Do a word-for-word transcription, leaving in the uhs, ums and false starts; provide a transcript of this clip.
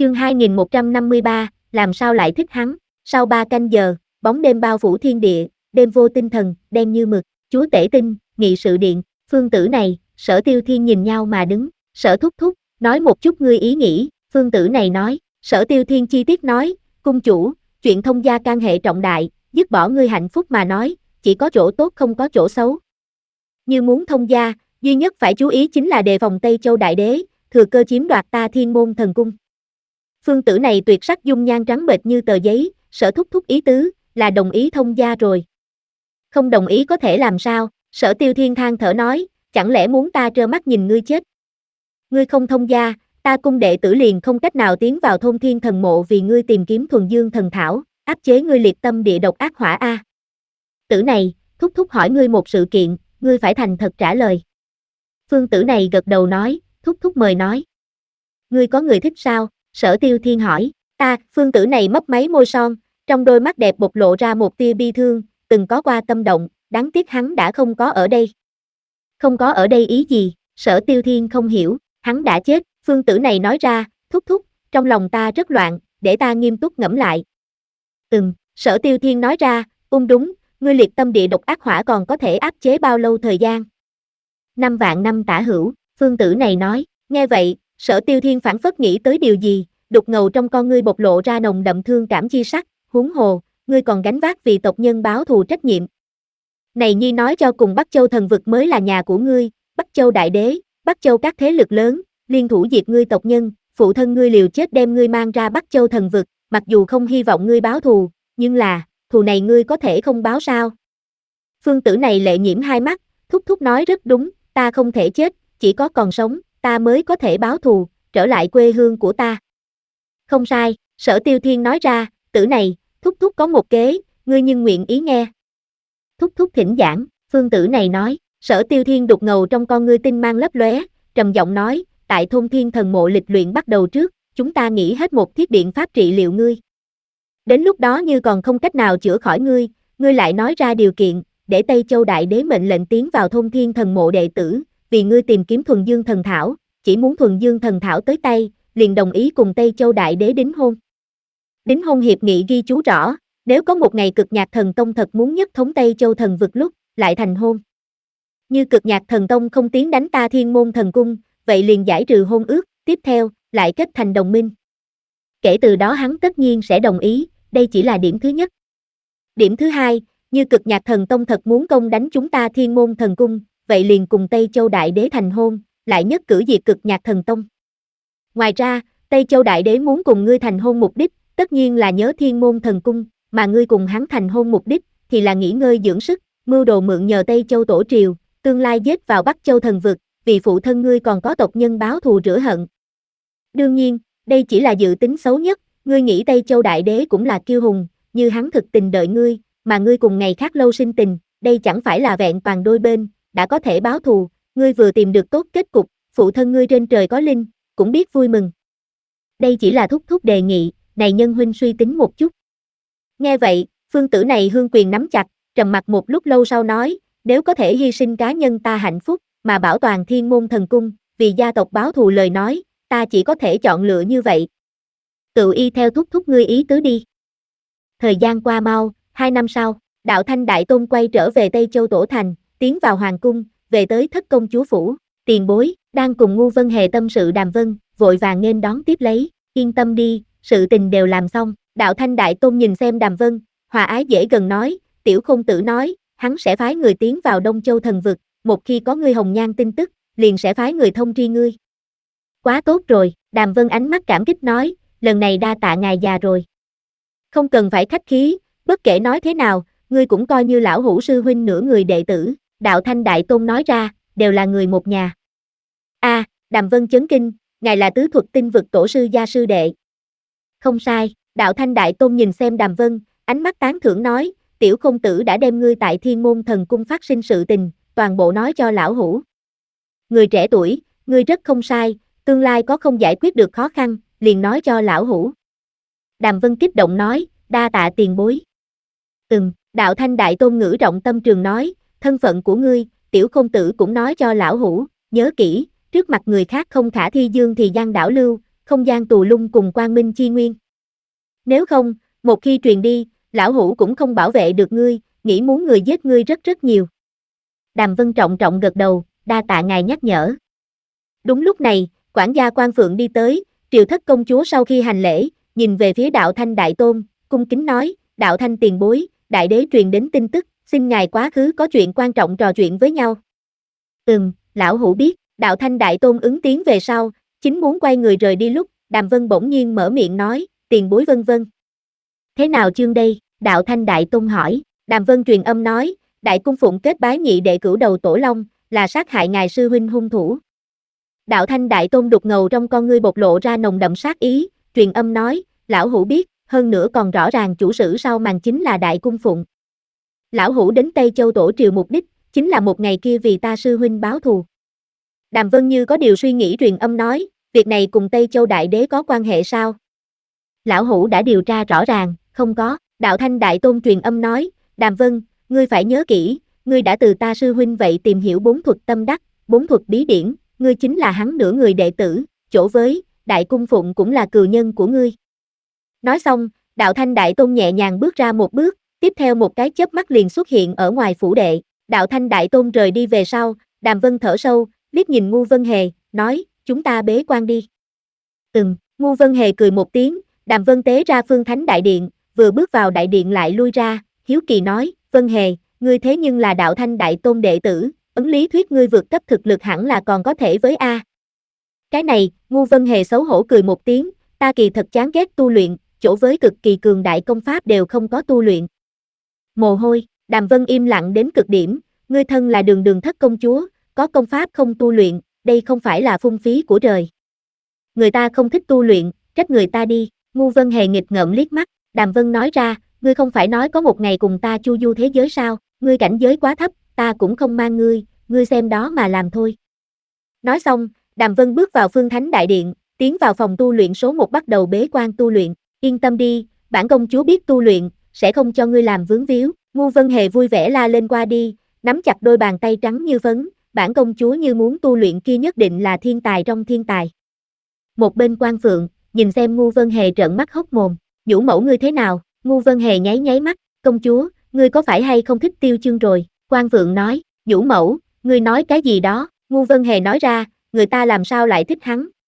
Chương hai nghìn một trăm năm mươi ba, làm sao lại thích hắn? Sau ba canh giờ, bóng đêm bao phủ thiên địa, đêm vô tinh thần, đen như mực. Chúa Tể Tinh, nghị sự điện, Phương Tử này, Sở Tiêu Thiên nhìn nhau mà đứng. Sở Thúc Thúc, nói một chút ngươi ý nghĩ. Phương Tử này nói. Sở Tiêu Thiên chi tiết nói, cung chủ, chuyện thông gia can hệ trọng đại, dứt bỏ ngươi hạnh phúc mà nói, chỉ có chỗ tốt không có chỗ xấu. Như muốn thông gia, duy nhất phải chú ý chính là đề phòng Tây Châu Đại Đế, thừa cơ chiếm đoạt ta Thiên Môn Thần Cung. Phương Tử này tuyệt sắc dung nhan trắng bệch như tờ giấy, Sở Thúc Thúc ý tứ, là đồng ý thông gia rồi. Không đồng ý có thể làm sao? Sở Tiêu Thiên than thở nói, chẳng lẽ muốn ta trơ mắt nhìn ngươi chết? Ngươi không thông gia, ta cung đệ tử liền không cách nào tiến vào thôn Thiên Thần Mộ vì ngươi tìm kiếm thuần dương thần thảo, áp chế ngươi liệt tâm địa độc ác hỏa a. Tử này, Thúc Thúc hỏi ngươi một sự kiện, ngươi phải thành thật trả lời. Phương Tử này gật đầu nói, Thúc Thúc mời nói. Ngươi có người thích sao? Sở Tiêu Thiên hỏi, ta, Phương Tử này mấp máy môi son, trong đôi mắt đẹp bộc lộ ra một tia bi thương, từng có qua tâm động, đáng tiếc hắn đã không có ở đây. Không có ở đây ý gì? Sở Tiêu Thiên không hiểu, hắn đã chết. Phương Tử này nói ra, Thúc Thúc, trong lòng ta rất loạn, để ta nghiêm túc ngẫm lại. Ừm, Sở Tiêu Thiên nói ra, ung đúng, ngươi liệt tâm địa độc ác hỏa còn có thể áp chế bao lâu thời gian? Năm vạn năm tả hữu. Phương Tử này nói, nghe vậy, Sở Tiêu Thiên phảng phất nghĩ tới điều gì, đục ngầu trong con ngươi bộc lộ ra nồng đậm thương cảm chi sắc, huống hồ, ngươi còn gánh vác vì tộc nhân báo thù trách nhiệm. Này nhi nói cho cùng Bắc Châu thần vực mới là nhà của ngươi, Bắc Châu Đại Đế, Bắc Châu các thế lực lớn, liên thủ diệt ngươi tộc nhân, phụ thân ngươi liều chết đem ngươi mang ra Bắc Châu thần vực, mặc dù không hy vọng ngươi báo thù, nhưng là, thù này ngươi có thể không báo sao? Phương Tử này lệ nhiễm hai mắt, Thúc Thúc nói rất đúng, ta không thể chết, chỉ có còn sống, ta mới có thể báo thù, trở lại quê hương của ta. Không sai, Sở Tiêu Thiên nói ra, Tử này, Thúc Thúc có một kế, ngươi nhưng nguyện ý nghe. Thúc Thúc thỉnh giảng, Phương Tử này nói, Sở Tiêu Thiên đục ngầu trong con ngươi tinh mang lấp lóe, trầm giọng nói, tại thôn Thiên Thần Mộ lịch luyện bắt đầu trước, chúng ta nghĩ hết một thiết biện pháp trị liệu ngươi. Đến lúc đó như còn không cách nào chữa khỏi ngươi, ngươi lại nói ra điều kiện, để Tây Châu Đại Đế mệnh lệnh tiến vào thôn Thiên Thần Mộ đệ tử, vì ngươi tìm kiếm thuần dương thần thảo, chỉ muốn thuần dương thần thảo tới tay, liền đồng ý cùng Tây Châu Đại Đế đính hôn. Đính hôn hiệp nghị ghi chú rõ, nếu có một ngày Cực Nhạc Thần Tông thật muốn nhất thống Tây Châu thần vực lúc, lại thành hôn. Như Cực Nhạc Thần Tông không tiến đánh ta Thiên Môn Thần Cung, vậy liền giải trừ hôn ước, tiếp theo, lại kết thành đồng minh. Kể từ đó hắn tất nhiên sẽ đồng ý, đây chỉ là điểm thứ nhất. Điểm thứ hai, như Cực Nhạc Thần Tông thật muốn công đánh chúng ta Thiên Môn Thần Cung, vậy liền cùng Tây Châu Đại Đế thành hôn, lại nhất cử diệt Cực Nhạc Thần Tông. Ngoài ra, Tây Châu Đại Đế muốn cùng ngươi thành hôn mục đích, tất nhiên là nhớ Thiên Môn Thần Cung, mà ngươi cùng hắn thành hôn mục đích, thì là nghỉ ngơi dưỡng sức, mưu đồ mượn nhờ Tây Châu Tổ Triều, tương lai giết vào Bắc Châu thần vực, vì phụ thân ngươi còn có tộc nhân báo thù rửa hận. Đương nhiên, đây chỉ là dự tính xấu nhất, ngươi nghĩ Tây Châu Đại Đế cũng là kiêu hùng, như hắn thực tình đợi ngươi, mà ngươi cùng ngày khác lâu sinh tình, đây chẳng phải là vẹn toàn đôi bên, đã có thể báo thù, ngươi vừa tìm được tốt kết cục, phụ thân ngươi trên trời có linh, cũng biết vui mừng. Đây chỉ là Thúc Thúc đề nghị, này nhân huynh suy tính một chút. Nghe vậy, Phương Tử này hương quyền nắm chặt, trầm mặt một lúc lâu sau nói, nếu có thể hy sinh cá nhân ta hạnh phúc, mà bảo toàn Thiên Môn Thần Cung, vì gia tộc báo thù lời nói, ta chỉ có thể chọn lựa như vậy. Tự y theo Thúc Thúc ngươi ý tứ đi. Thời gian qua mau, hai năm sau, Đạo Thanh Đại Tôn quay trở về Tây Châu Tổ Thành, tiến vào Hoàng Cung, về tới Thất Công Chúa Phủ, tiền bối, đang cùng Ngu Vân Hề tâm sự Đàm Vân, vội vàng nghênh đón tiếp lấy, yên tâm đi, sự tình đều làm xong. Đạo Thanh Đại Tôn nhìn xem Đàm Vân, hòa ái dễ gần nói, Tiểu Khôn Tử nói, hắn sẽ phái người tiến vào Đông Châu thần vực, một khi có ngươi hồng nhan tin tức, liền sẽ phái người thông tri ngươi. Quá tốt rồi, Đàm Vân ánh mắt cảm kích nói, lần này đa tạ ngài già rồi. Không cần phải khách khí, bất kể nói thế nào, ngươi cũng coi như lão hữu sư huynh nửa người đệ tử, Đạo Thanh Đại Tôn nói ra, đều là người một nhà. A, à, Đàm Vân chấn kinh, ngài là tứ thuật tinh vực tổ sư gia sư đệ. Không sai, Đạo Thanh Đại Tôn nhìn xem Đàm Vân, ánh mắt tán thưởng nói, Tiểu Khôn Tử đã đem ngươi tại Thiên Môn Thần Cung phát sinh sự tình, toàn bộ nói cho lão hữu. Người trẻ tuổi, ngươi rất không sai, tương lai có không giải quyết được khó khăn, liền nói cho lão hữu. Đàm Vân kích động nói, đa tạ tiền bối. Ừm, Đạo Thanh Đại Tôn ngữ rộng tâm trường nói, thân phận của ngươi, Tiểu Khôn Tử cũng nói cho lão hữu, nhớ kỹ, trước mặt người khác không khả thi dương thì gian đảo lưu, không gian tù lung cùng quang minh chi nguyên. Nếu không, một khi truyền đi, lão hủ cũng không bảo vệ được ngươi, nghĩ muốn người giết ngươi rất rất nhiều. Đàm Vân trọng trọng gật đầu, đa tạ ngài nhắc nhở. Đúng lúc này, quản gia Quan Phượng đi tới, Triều Thất công chúa sau khi hành lễ, nhìn về phía Đạo Thanh Đại Tôn, cung kính nói, Đạo Thanh tiền bối, đại đế truyền đến tin tức, xin ngài quá khứ có chuyện quan trọng trò chuyện với nhau. Ừm, lão hủ biết, Đạo Thanh Đại Tôn ứng tiếng về sau, chính muốn quay người rời đi lúc, Đàm Vân bỗng nhiên mở miệng nói, tiền bối vân vân. Thế nào chương đây? Đạo Thanh Đại Tôn hỏi, Đàm Vân truyền âm nói, Đại cung phụng kết bái nhị đệ cửu đầu tổ long, là sát hại ngài sư huynh hung thủ. Đạo Thanh Đại Tôn đục ngầu trong con ngươi bộc lộ ra nồng đậm sát ý, truyền âm nói, lão hủ biết, hơn nữa còn rõ ràng chủ sử sau màn chính là Đại cung phụng. Lão hủ đến Tây Châu tổ triều mục đích, chính là một ngày kia vì ta sư huynh báo thù. Đàm Vân như có điều suy nghĩ truyền âm nói, việc này cùng Tây Châu Đại Đế có quan hệ sao? Lão hủ đã điều tra rõ ràng, không có. Đạo Thanh Đại Tôn truyền âm nói, Đàm Vân, ngươi phải nhớ kỹ, ngươi đã từ ta sư huynh vậy tìm hiểu bốn thuật tâm đắc, bốn thuật bí điển, ngươi chính là hắn nửa người đệ tử, chỗ với, Đại cung phụng cũng là cừu nhân của ngươi. Nói xong, Đạo Thanh Đại Tôn nhẹ nhàng bước ra một bước, tiếp theo một cái chớp mắt liền xuất hiện ở ngoài phủ đệ. Đạo Thanh Đại Tôn rời đi về sau, Đàm Vân thở sâu, liếc nhìn Ngu Vân Hề, nói, chúng ta bế quan đi. Ừm, Ngu Vân Hề cười một tiếng, Đàm Vân tế ra Phương Thánh Đại Điện, vừa bước vào đại điện lại lui ra, hiếu kỳ nói, Vân Hề, ngươi thế nhưng là Đạo Thanh Đại Tôn đệ tử, ấn lý thuyết ngươi vượt cấp thực lực hẳn là còn có thể với A. Cái này, Ngu Vân Hề xấu hổ cười một tiếng, ta kỳ thật chán ghét tu luyện, chỗ với cực kỳ cường đại công pháp đều không có tu luyện. Mồ hôi, Đàm Vân im lặng đến cực điểm, ngươi thân là Đường Đường Thất công chúa, có công pháp không tu luyện, đây không phải là phung phí của trời. Người ta không thích tu luyện, trách người ta đi. Ngu Vân Hề nghịch ngợm liếc mắt, Đàm Vân nói ra, ngươi không phải nói có một ngày cùng ta chu du thế giới sao, ngươi cảnh giới quá thấp, ta cũng không mang ngươi, ngươi xem đó mà làm thôi. Nói xong, Đàm Vân bước vào Phương Thánh Đại Điện, tiến vào phòng tu luyện số một bắt đầu bế quan tu luyện, yên tâm đi, bản công chúa biết tu luyện, sẽ không cho ngươi làm vướng víu. Ngu Vân Hề vui vẻ la lên qua đi, nắm chặt đôi bàn tay trắng như phấn, bản công chúa như muốn tu luyện kia nhất định là thiên tài trong thiên tài. Một bên Quan Phượng, nhìn xem Ngu Vân Hề trợn mắt hốc mồm, nhũ mẫu ngươi thế nào? Ngu Vân Hề nháy nháy mắt, công chúa, ngươi có phải hay không thích Tiêu Chương rồi? Quan Phượng nói, nhũ mẫu, ngươi nói cái gì đó? Ngu Vân Hề nói ra, người ta làm sao lại thích hắn?